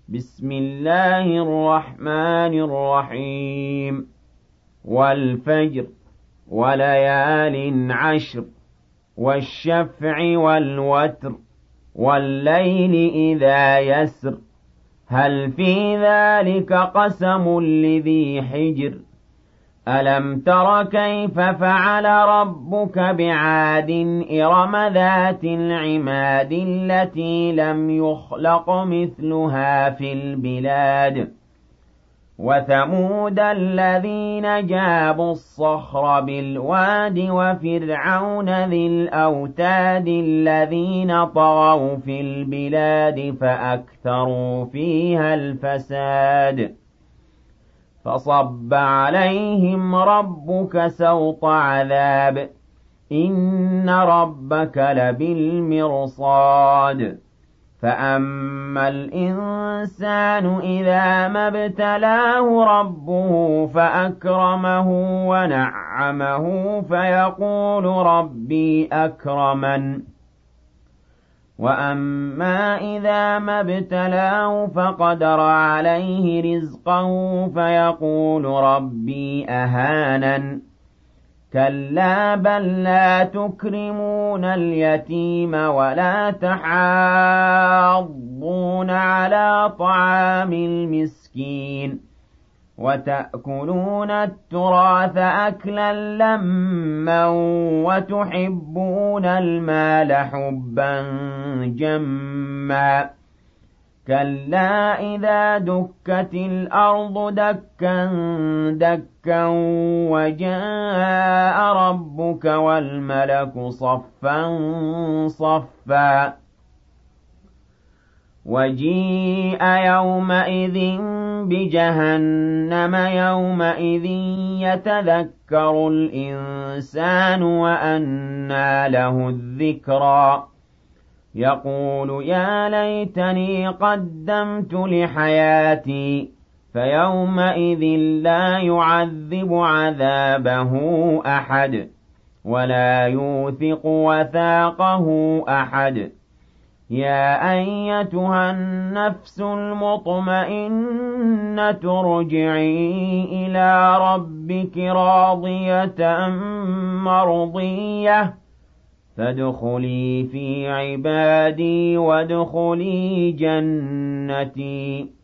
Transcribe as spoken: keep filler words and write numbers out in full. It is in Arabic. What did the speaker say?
بسم الله الرحمن الرحيم والفجر وليال عشر والشفع والوتر والليل إذا يسر هل في ذلك قسم لذي حجر ألم تر كيف فعل ربك بعاد إرم ذات العماد التي لم يخلق مثلها في البلاد وثمود الذين جابوا الصخر بالواد وفرعون ذي الأوتاد الذين طغوا في البلاد فأكثروا فيها الفساد فصب عليهم ربك سوط عذاب إن ربك لبالمرصاد فأما الإنسان إذا ما ابتلاه ربه فأكرمه ونعمه فيقول ربي أكرمن وأما إذا ما ابتلاه فقدر عليه رزقه فيقول ربي أهانن كلا بل لا تكرمون اليتيم ولا تحاضون على طعام المسكين وتأكلون التراث أكلا لما وتحبون المال حبا جما كلا إذا دكت الأرض دكا دكا وجاء ربك والملك صفا صفا وجيء يومئذ بجهنم يومئذ يتذكر الإنسان وأنى له الذكرى يقول يا ليتني قدمت لحياتي فيومئذ لا يعذب عذابه أحد ولا يوثق وثاقه أحد يا أيتها النفس المطمئنة ارجعي إلى ربك راضية مرضية فادخلي في عبادي وادخلي جنتي